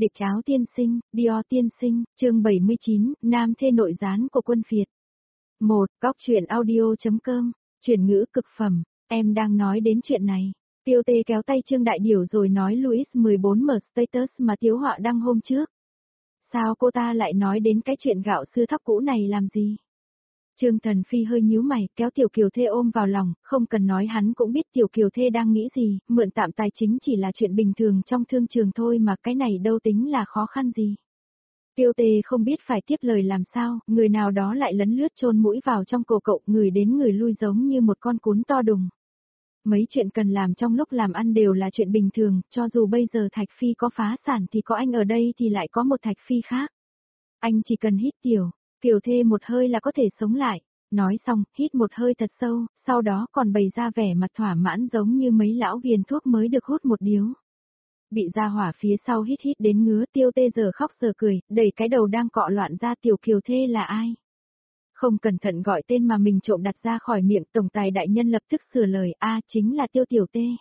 Địch áo tiên sinh, Dior tiên sinh, chương 79, nam thê nội gián của quân phiệt. 1. Góc truyện audio.com, chuyển ngữ cực phẩm, em đang nói đến chuyện này. Tiêu Tê kéo tay Trương Đại Điểu rồi nói Louis 14 mở status mà Tiếu Họa đăng hôm trước. Sao cô ta lại nói đến cái chuyện gạo sư thóc cũ này làm gì? Trương Thần Phi hơi nhíu mày, kéo Tiểu Kiều Thê ôm vào lòng, không cần nói hắn cũng biết Tiểu Kiều Thê đang nghĩ gì, mượn tạm tài chính chỉ là chuyện bình thường trong thương trường thôi mà cái này đâu tính là khó khăn gì. Tiêu Tê không biết phải tiếp lời làm sao, người nào đó lại lấn lướt chôn mũi vào trong cổ cậu, người đến người lui giống như một con cún to đùng. Mấy chuyện cần làm trong lúc làm ăn đều là chuyện bình thường, cho dù bây giờ Thạch Phi có phá sản thì có anh ở đây thì lại có một Thạch Phi khác. Anh chỉ cần hít Kiều Thê một hơi là có thể sống lại. Nói xong, hít một hơi thật sâu, sau đó còn bày ra vẻ mặt thỏa mãn giống như mấy lão ghiền thuốc mới được hút một điếu. Bị ra hỏa phía sau hít đến ngứa, Tiêu Tê giờ khóc giờ cười, đẩy cái đầu đang cọ loạn ra Tiểu Kiều Thê là ai? Không cẩn thận gọi tên mà mình trộm đặt ra khỏi miệng, tổng tài đại nhân lập tức sửa lời, chính là Tiêu Tiểu Tê.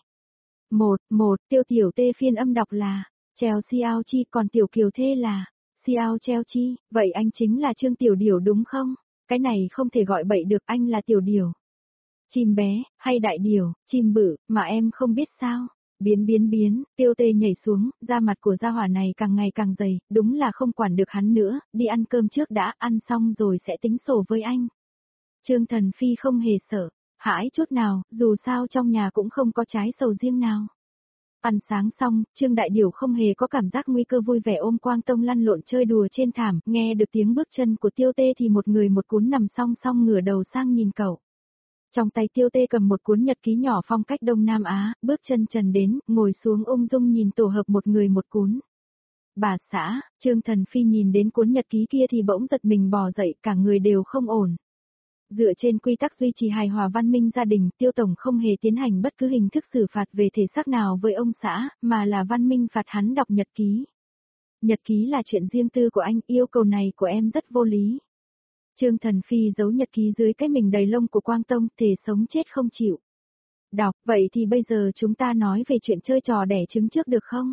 Tiêu Tiểu Tê phiên âm đọc là, Chelsea Chi, còn Tiểu Kiều Thê là, Xiao Chelsea, vậy anh chính là Trương Tiểu Điểu đúng không? Cái này không thể gọi bậy được, anh là Tiểu Điểu. Chim bé, hay đại điểu, chim bự, mà em không biết sao? Biến, Tiêu Tê nhảy xuống, da mặt của gia hỏa này càng ngày càng dày, đúng là không quản được hắn nữa, đi ăn cơm trước đã, ăn xong rồi sẽ tính sổ với anh. Trương Thần Phi không hề sợ, hãi chút nào, dù sao trong nhà cũng không có trái sầu riêng nào. Ăn sáng xong, Trương Đại Điểu không hề có cảm giác nguy cơ, vui vẻ ôm Quang Tông lăn lộn chơi đùa trên thảm, nghe được tiếng bước chân của Tiêu Tê thì một người một cún nằm song song ngửa đầu sang nhìn cậu. Trong tay Tiêu Tê cầm một cuốn nhật ký nhỏ phong cách Đông Nam Á, bước chân trần đến, ngồi xuống ung dung nhìn tổ hợp một người một cún. Bà xã, Trương Thần Phi nhìn đến cuốn nhật ký kia thì bỗng giật mình bò dậy, cả người đều không ổn. Dựa trên quy tắc duy trì hài hòa văn minh gia đình, Tiêu Tổng không hề tiến hành bất cứ hình thức xử phạt về thể xác nào với ông xã, mà là văn minh phạt hắn đọc nhật ký. Nhật ký là chuyện riêng tư của anh, yêu cầu này của em rất vô lý. Trương Thần Phi giấu nhật ký dưới cái mình đầy lông của Quang Tông, thề sống chết không chịu. Đọc, vậy thì bây giờ chúng ta nói về chuyện chơi trò đẻ trứng trước được không?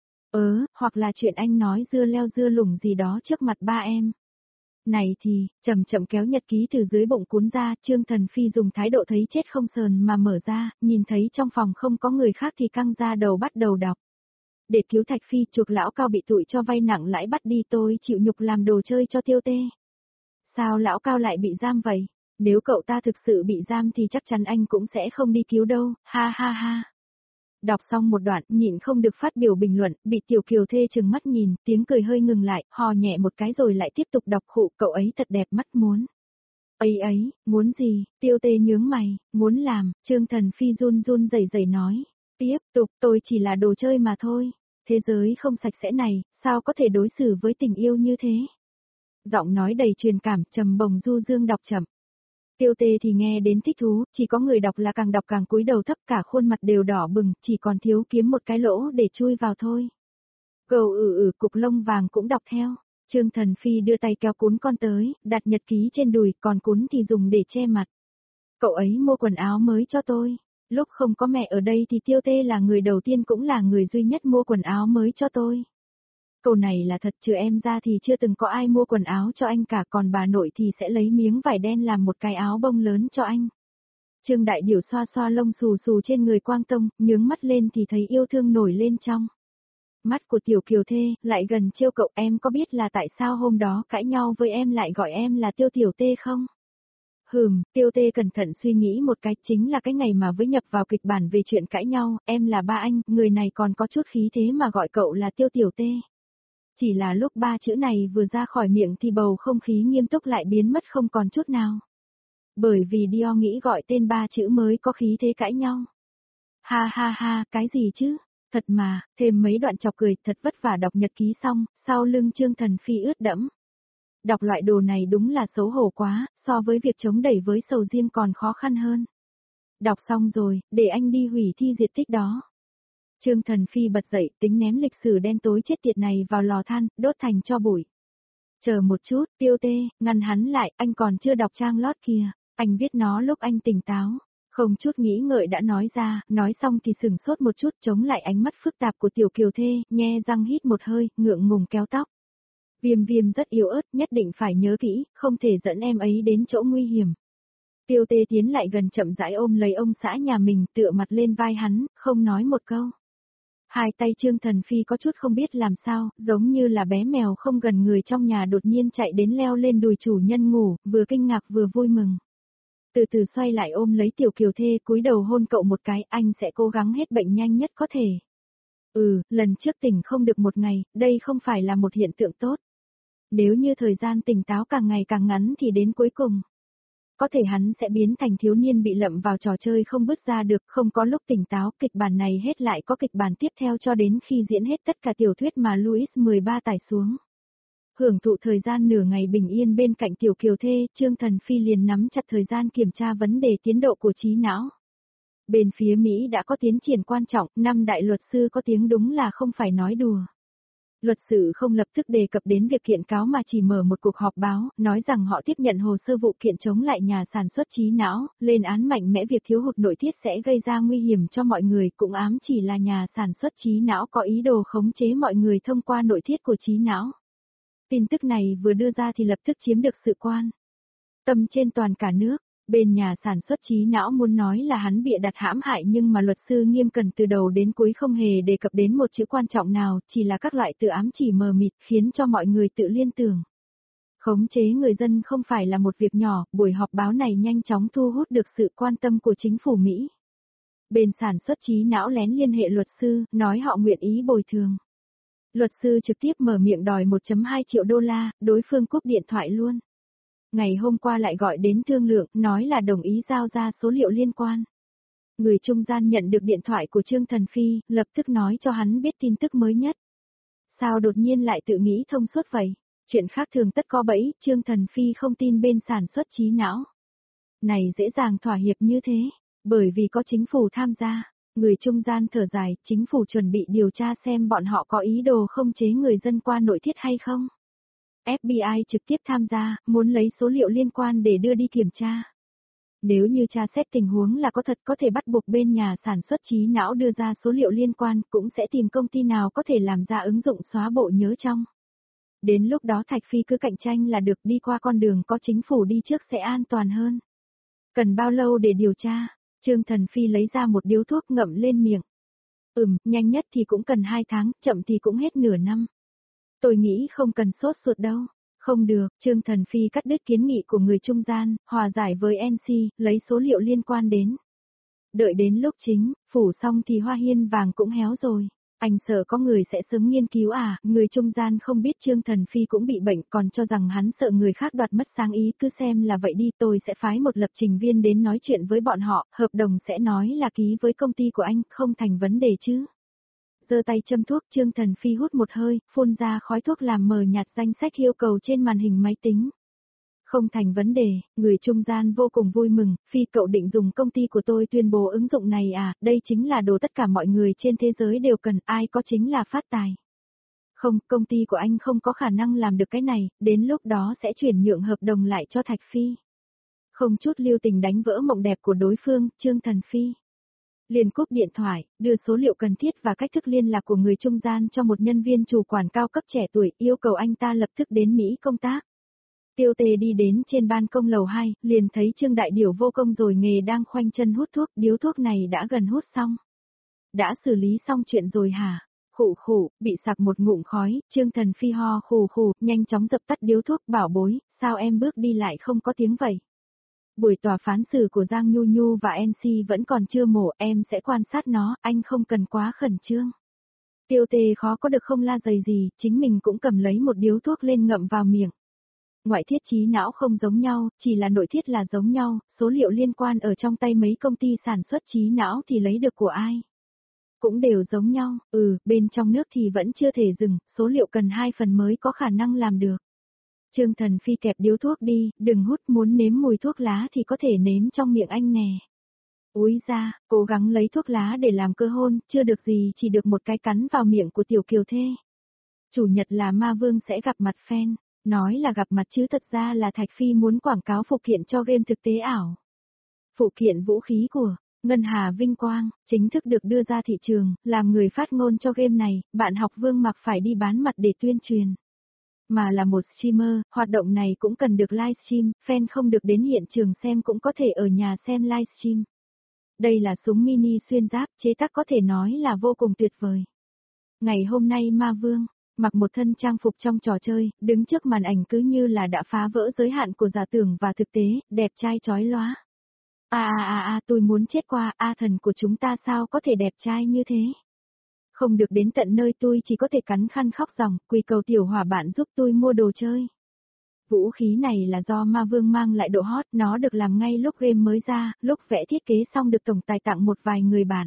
Hoặc là chuyện anh nói dưa leo dưa lủng gì đó trước mặt ba em. Này thì, chậm kéo nhật ký từ dưới bụng cuốn ra, Trương Thần Phi dùng thái độ thấy chết không sờn mà mở ra, nhìn thấy trong phòng không có người khác thì căng ra đầu bắt đầu đọc. Để cứu Thạch Phi, chuộc lão Cao bị tụi cho vay nặng lãi bắt đi, tôi chịu nhục làm đồ chơi cho Tiêu Tê. Sao lão Cao lại bị giam vậy? Nếu cậu ta thực sự bị giam thì chắc chắn anh cũng sẽ không đi cứu đâu, ha ha ha. Đọc xong một đoạn, nhịn không được phát biểu bình luận, bị Tiểu Kiều Thê trừng mắt nhìn, tiếng cười hơi ngừng lại, hò nhẹ một cái rồi lại tiếp tục đọc khụ, cậu ấy thật đẹp mắt muốn. Ấy, muốn gì? Tiêu Tê nhướng mày, muốn làm, Trương Thần Phi run rẩy nói. Tiếp tục, tôi chỉ là đồ chơi mà thôi. Thế giới không sạch sẽ này, sao có thể đối xử với tình yêu như thế? Giọng nói đầy truyền cảm, trầm bồng du dương đọc chậm. Tiêu Tê thì nghe đến thích thú, chỉ có người đọc là càng đọc càng cúi đầu thấp, cả khuôn mặt đều đỏ bừng, chỉ còn thiếu kiếm một cái lỗ để chui vào thôi. Cầu cục lông vàng cũng đọc theo. Trương Thần Phi đưa tay kéo cuốn con tới, đặt nhật ký trên đùi, còn cuốn thì dùng để che mặt. Cậu ấy mua quần áo mới cho tôi. Lúc không có mẹ ở đây thì Tiêu Tê là người đầu tiên cũng là người duy nhất mua quần áo mới cho tôi. Câu này là thật, trừ em ra thì chưa từng có ai mua quần áo cho anh cả, còn bà nội thì sẽ lấy miếng vải đen làm một cái áo bông lớn cho anh. Trương Đại Điểu xoa xoa lông xù xù trên người Quang Tông, nhướng mắt lên thì thấy yêu thương nổi lên trong mắt của Tiểu Kiều Thê, lại gần trêu cậu, em có biết là tại sao hôm đó cãi nhau với em lại gọi em là Tiêu Tiểu Tê không? Tiêu Tê cẩn thận suy nghĩ một cái, chính là cái ngày mà với nhập vào kịch bản về chuyện cãi nhau, em là ba anh, người này còn có chút khí thế mà gọi cậu là Tiêu Tiểu Tê. Chỉ là lúc ba chữ này vừa ra khỏi miệng thì bầu không khí nghiêm túc lại biến mất không còn chút nào. Bởi vì Dior nghĩ gọi tên ba chữ mới có khí thế cãi nhau. Ha, cái gì chứ? Thật mà, thêm mấy đoạn chọc cười, thật vất vả đọc nhật ký xong, sau lưng Trương Thần Phi ướt đẫm. Đọc loại đồ này đúng là xấu hổ quá, so với việc chống đẩy với sầu riêng còn khó khăn hơn. Đọc xong rồi, để anh đi hủy thi diệt tích đó. Trương Thần Phi bật dậy, tính ném lịch sử đen tối chết tiệt này vào lò than, đốt thành tro bụi. Chờ một chút, Tiêu Tê, ngăn hắn lại, anh còn chưa đọc trang lót kìa, anh viết nó lúc anh tỉnh táo. Không chút nghĩ ngợi đã nói ra, nói xong thì sừng sốt một chút chống lại ánh mắt phức tạp của tiểu kiều thê, nhe răng hít một hơi, ngượng ngùng kéo tóc. Viêm viêm rất yếu ớt, nhất định phải nhớ kỹ, không thể dẫn em ấy đến chỗ nguy hiểm. Tiêu tê tiến lại gần chậm rãi ôm lấy ông xã nhà mình tựa mặt lên vai hắn, không nói một câu. Hai tay Trương Thần Phi có chút không biết làm sao, giống như là bé mèo không gần người trong nhà đột nhiên chạy đến leo lên đùi chủ nhân ngủ, vừa kinh ngạc vừa vui mừng. Từ từ xoay lại ôm lấy tiểu kiều thê cúi đầu hôn cậu một cái, anh sẽ cố gắng hết bệnh nhanh nhất có thể. Lần trước tỉnh không được một ngày, đây không phải là một hiện tượng tốt. Nếu như thời gian tỉnh táo càng ngày càng ngắn thì đến cuối cùng. Có thể hắn sẽ biến thành thiếu niên bị lậm vào trò chơi không bứt ra được, không có lúc tỉnh táo, kịch bản này hết lại có kịch bản tiếp theo cho đến khi diễn hết tất cả tiểu thuyết mà Louis 13 tải xuống. Hưởng thụ thời gian nửa ngày bình yên bên cạnh tiểu kiều thê, Trương Thần Phi liền nắm chặt thời gian kiểm tra vấn đề tiến độ của trí não. Bên phía Mỹ đã có tiến triển quan trọng, năm đại luật sư có tiếng đúng là không phải nói đùa. Luật sư không lập tức đề cập đến việc kiện cáo mà chỉ mở một cuộc họp báo, nói rằng họ tiếp nhận hồ sơ vụ kiện chống lại nhà sản xuất trí não, lên án mạnh mẽ việc thiếu hụt nội tiết sẽ gây ra nguy hiểm cho mọi người, cũng ám chỉ là nhà sản xuất trí não có ý đồ khống chế mọi người thông qua nội tiết của trí não. Tin tức này vừa đưa ra thì lập tức chiếm được sự quan tâm trên toàn cả nước. Bên nhà sản xuất trí não muốn nói là hắn bịa đặt hãm hại nhưng mà luật sư Nghiêm Cẩn từ đầu đến cuối không hề đề cập đến một chữ quan trọng nào, chỉ là các loại tự ám chỉ mờ mịt khiến cho mọi người tự liên tưởng. Khống chế người dân không phải là một việc nhỏ, buổi họp báo này nhanh chóng thu hút được sự quan tâm của chính phủ Mỹ. Bên sản xuất trí não lén liên hệ luật sư, nói họ nguyện ý bồi thường. Luật sư trực tiếp mở miệng đòi 1,2 triệu đô la, đối phương cúp điện thoại luôn. Ngày hôm qua lại gọi đến thương lượng, nói là đồng ý giao ra số liệu liên quan. Người trung gian nhận được điện thoại của Trương Thần Phi, lập tức nói cho hắn biết tin tức mới nhất. Sao đột nhiên lại tự nghĩ thông suốt vậy? Chuyện khác thường tất có bẫy, Trương Thần Phi không tin bên sản xuất trí não. Này dễ dàng thỏa hiệp như thế, bởi vì có chính phủ tham gia. Người trung gian thở dài, chính phủ chuẩn bị điều tra xem bọn họ có ý đồ không chế người dân qua nội thiết hay không. FBI trực tiếp tham gia, muốn lấy số liệu liên quan để đưa đi kiểm tra. Nếu như tra xét tình huống là có thật có thể bắt buộc bên nhà sản xuất trí não đưa ra số liệu liên quan, cũng sẽ tìm công ty nào có thể làm ra ứng dụng xóa bộ nhớ trong. Đến lúc đó Thạch Phi cứ cạnh tranh là được, đi qua con đường có chính phủ đi trước sẽ an toàn hơn. Cần bao lâu để điều tra? Trương Thần Phi lấy ra một điếu thuốc ngậm lên miệng. Nhanh nhất thì cũng cần 2 tháng, chậm thì cũng hết nửa năm. Tôi nghĩ không cần sốt ruột đâu. Không được, Trương Thần Phi cắt đứt kiến nghị của người trung gian, hòa giải với NC, lấy số liệu liên quan đến. Đợi đến lúc chính, phủ xong thì hoa hiên vàng cũng héo rồi. Anh sợ có người sẽ sớm nghiên cứu à, người trung gian không biết Trương Thần Phi cũng bị bệnh còn cho rằng hắn sợ người khác đoạt mất sáng ý, cứ xem là vậy đi, tôi sẽ phái một lập trình viên đến nói chuyện với bọn họ, hợp đồng sẽ nói là ký với công ty của anh, không thành vấn đề chứ. Giơ tay châm thuốc, Trương Thần Phi hút một hơi, phun ra khói thuốc làm mờ nhạt danh sách yêu cầu trên màn hình máy tính. Không thành vấn đề, người trung gian vô cùng vui mừng, Phi cậu định dùng công ty của tôi tuyên bố ứng dụng này à, đây chính là đồ tất cả mọi người trên thế giới đều cần, ai có chính là phát tài. Không, công ty của anh không có khả năng làm được cái này, đến lúc đó sẽ chuyển nhượng hợp đồng lại cho Thạch Phi. Không chút lưu tình đánh vỡ mộng đẹp của đối phương, Trương Thần Phi liền cúp điện thoại, đưa số liệu cần thiết và cách thức liên lạc của người trung gian cho một nhân viên chủ quản cao cấp trẻ tuổi, yêu cầu anh ta lập tức đến Mỹ công tác. Tiêu Tề đi đến trên ban công lầu 2, liền thấy Trương Đại Điểu vô công rồi nghề đang khoanh chân hút thuốc, điếu thuốc này đã gần hút xong. Đã xử lý xong chuyện rồi hả? Khụ khụ, bị sặc một ngụm khói, Trương Thần Phi ho khù khù, nhanh chóng dập tắt điếu thuốc, bảo bối, sao em bước đi lại không có tiếng vậy? Buổi tòa phán xử của Giang Nhu Nhu và NC vẫn còn chưa mổ, em sẽ quan sát nó, anh không cần quá khẩn trương. Tiêu Tề khó có được không la dày gì, chính mình cũng cầm lấy một điếu thuốc lên ngậm vào miệng. Ngoại thiết trí não không giống nhau, chỉ là nội thiết là giống nhau, số liệu liên quan ở trong tay mấy công ty sản xuất trí não thì lấy được của ai. Cũng đều giống nhau, bên trong nước thì vẫn chưa thể dừng, số liệu cần 2 phần mới có khả năng làm được. Trương Thần Phi kẹp điếu thuốc đi, đừng hút, muốn nếm mùi thuốc lá thì có thể nếm trong miệng anh nè. Úi ra, cố gắng lấy thuốc lá để làm cơ hôn, chưa được gì chỉ được một cái cắn vào miệng của tiểu kiều thê. Chủ nhật là Ma Vương sẽ gặp mặt fan, nói là gặp mặt chứ thật ra là Thạch Phi muốn quảng cáo phụ kiện cho game thực tế ảo. Phụ kiện vũ khí của Ngân Hà Vinh Quang chính thức được đưa ra thị trường, làm người phát ngôn cho game này, bạn học Vương Mặc phải đi bán mặt để tuyên truyền. Mà là một streamer, hoạt động này cũng cần được livestream, fan không được đến hiện trường xem cũng có thể ở nhà xem livestream. Đây là súng mini xuyên giáp, chế tác có thể nói là vô cùng tuyệt vời. Ngày hôm nay Ma Vương, mặc một thân trang phục trong trò chơi, đứng trước màn ảnh cứ như là đã phá vỡ giới hạn của giả tưởng và thực tế, đẹp trai chói lóa. Tôi muốn chết qua, thần của chúng ta sao có thể đẹp trai như thế? Không được đến tận nơi tôi chỉ có thể cắn khăn khóc ròng, quỳ cầu tiểu hỏa bạn giúp tôi mua đồ chơi. Vũ khí này là do Ma Vương mang lại độ hot, nó được làm ngay lúc game mới ra, lúc vẽ thiết kế xong được tổng tài tặng một vài người bạn.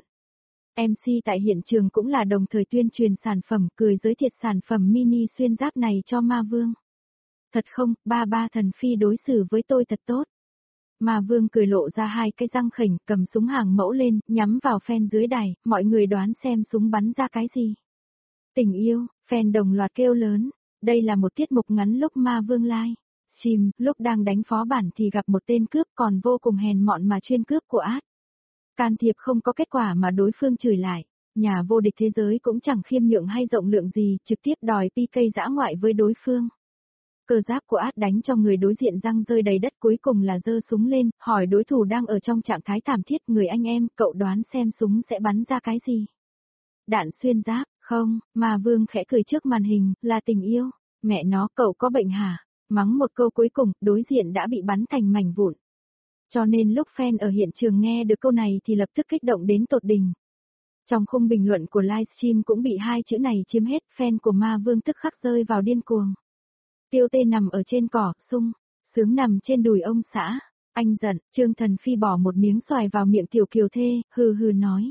MC tại hiện trường cũng là đồng thời tuyên truyền sản phẩm, cười giới thiệu sản phẩm mini xuyên giáp này cho Ma Vương. Thật không, ba thần phi đối xử với tôi thật tốt. Ma Vương cười lộ ra hai cái răng khểnh, cầm súng hàng mẫu lên, nhắm vào fan dưới đài, mọi người đoán xem súng bắn ra cái gì. Tình yêu, fan đồng loạt kêu lớn. Đây là một tiết mục ngắn lúc Ma Vương live stream, lúc đang đánh phó bản thì gặp một tên cướp còn vô cùng hèn mọn mà chuyên cướp của át. Can thiệp không có kết quả mà đối phương chửi lại. Nhà vô địch thế giới cũng chẳng khiêm nhượng hay rộng lượng gì, trực tiếp đòi PK dã ngoại với đối phương. Cơ giáp của át đánh cho người đối diện răng rơi đầy đất, cuối cùng là giơ súng lên, hỏi đối thủ đang ở trong trạng thái thảm thiết, người anh em, cậu đoán xem súng sẽ bắn ra cái gì? Đạn xuyên giáp, không, Ma Vương khẽ cười trước màn hình, là tình yêu, mẹ nó cậu có bệnh hả? Mắng một câu cuối cùng, đối diện đã bị bắn thành mảnh vụn. Cho nên lúc fan ở hiện trường nghe được câu này thì lập tức kích động đến tột đỉnh. Trong khung bình luận của livestream cũng bị hai chữ này chiếm hết, fan của Ma Vương tức khắc rơi vào điên cuồng. Tiêu Tê nằm ở trên cỏ, sướng nằm trên đùi ông xã. Anh giận, Trương Thần Phi bỏ một miếng xoài vào miệng Tiểu Kiều Thê, hừ hừ nói.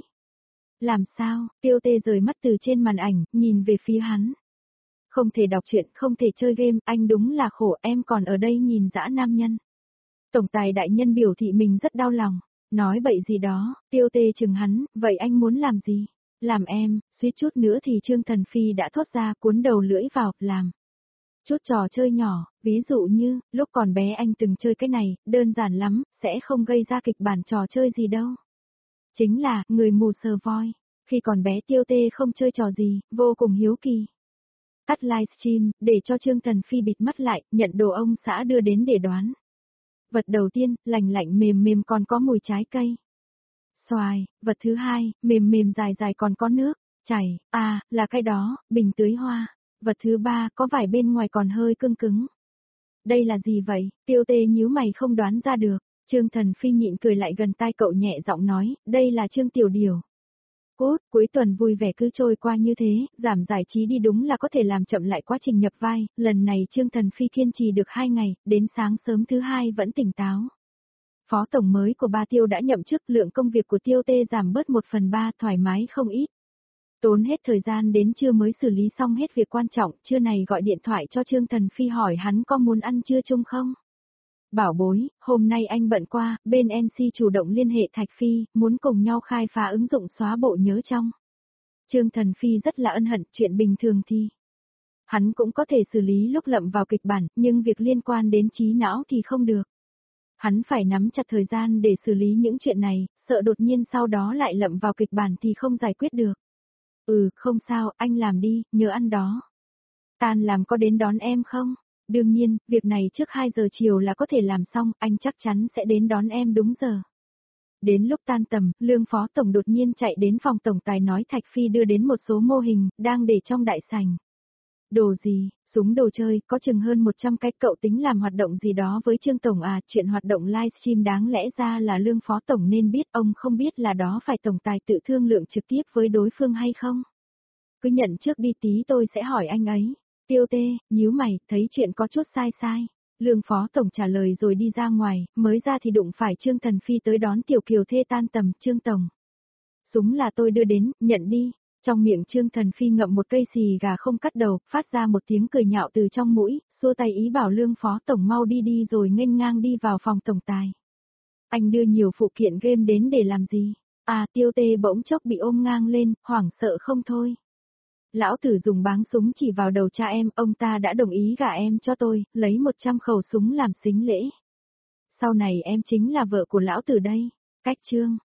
Làm sao, Tiêu Tê rời mắt từ trên màn ảnh, nhìn về phía hắn. Không thể đọc truyện, không thể chơi game, anh đúng là khổ, em còn ở đây nhìn dã nam nhân. Tổng tài đại nhân biểu thị mình rất đau lòng, nói bậy gì đó, Tiêu Tê chừng hắn, vậy anh muốn làm gì? Làm em, suýt chút nữa thì Trương Thần Phi đã thốt ra, cuốn đầu lưỡi vào, làm. Chút trò chơi nhỏ, ví dụ như, lúc còn bé anh từng chơi cái này, đơn giản lắm, sẽ không gây ra kịch bản trò chơi gì đâu. Chính là, người mù sờ voi. Khi còn bé Tiêu Tê không chơi trò gì, vô cùng hiếu kỳ. Tắt livestream, để cho Trương Thần Phi bịt mắt lại, nhận đồ ông xã đưa đến để đoán. Vật đầu tiên, lạnh lạnh mềm mềm còn có mùi trái cây. Xoài, vật thứ hai, mềm mềm dài dài còn có nước, chảy, là cái đó, bình tưới hoa. Vật thứ ba, có vải bên ngoài còn hơi cứng cứng. Đây là gì vậy? Tiêu Tê nhíu mày không đoán ra được. Trương Thần Phi nhịn cười lại gần tai cậu nhẹ giọng nói, đây là Trương Tiểu Điều. Cốt, cuối tuần vui vẻ cứ trôi qua như thế, giảm giải trí đi đúng là có thể làm chậm lại quá trình nhập vai, lần này Trương Thần Phi kiên trì được 2 ngày, đến sáng sớm thứ hai vẫn tỉnh táo. Phó tổng mới của Ba Tiêu đã nhậm chức, lượng công việc của Tiêu Tê giảm bớt 1/3, thoải mái không ít. Tốn hết thời gian đến trưa mới xử lý xong hết việc quan trọng, trưa này gọi điện thoại cho Trương Thần Phi hỏi hắn có muốn ăn trưa chung không? Bảo bối, hôm nay anh bận qua, bên NC chủ động liên hệ Thạch Phi, muốn cùng nhau khai phá ứng dụng xóa bộ nhớ trong. Trương Thần Phi rất là ân hận, chuyện bình thường thì. Hắn cũng có thể xử lý lúc lậm vào kịch bản, nhưng việc liên quan đến trí não thì không được. Hắn phải nắm chặt thời gian để xử lý những chuyện này, sợ đột nhiên sau đó lại lậm vào kịch bản thì không giải quyết được. Không sao, anh làm đi, nhớ ăn đó. Tan làm có đến đón em không? Đương nhiên, việc này trước 2 giờ chiều là có thể làm xong, anh chắc chắn sẽ đến đón em đúng giờ. Đến lúc tan tầm, Lương Phó Tổng đột nhiên chạy đến phòng tổng tài nói Thạch Phi đưa đến một số mô hình, đang để trong đại sảnh. Đồ gì, súng đồ chơi, có chừng hơn 100 cái, cậu tính làm hoạt động gì đó với Trương Tổng à, chuyện hoạt động livestream đáng lẽ ra là Lương Phó Tổng nên biết, ông không biết là đó phải tổng tài tự thương lượng trực tiếp với đối phương hay không? Cứ nhận trước đi tí tôi sẽ hỏi anh ấy. Tiêu Tê, nhíu mày, thấy chuyện có chút sai. Lương Phó Tổng trả lời rồi đi ra ngoài, mới ra thì đụng phải Trương Thần Phi tới đón Tiểu Kiều Thê tan tầm, Trương Tổng. Súng là tôi đưa đến, nhận đi. Trong miệng Trương Thần Phi ngậm một cây xì gà không cắt đầu, phát ra một tiếng cười nhạo từ trong mũi, xua tay ý bảo Lương Phó Tổng mau đi rồi nghênh ngang đi vào phòng tổng tài. Anh đưa nhiều phụ kiện game đến để làm gì? Tiêu Tê bỗng chốc bị ôm ngang lên, hoảng sợ không thôi. Lão tử dùng báng súng chỉ vào đầu cha em, ông ta đã đồng ý gả em cho tôi, lấy 100 khẩu súng làm sính lễ. Sau này em chính là vợ của lão tử đây. Cách chương.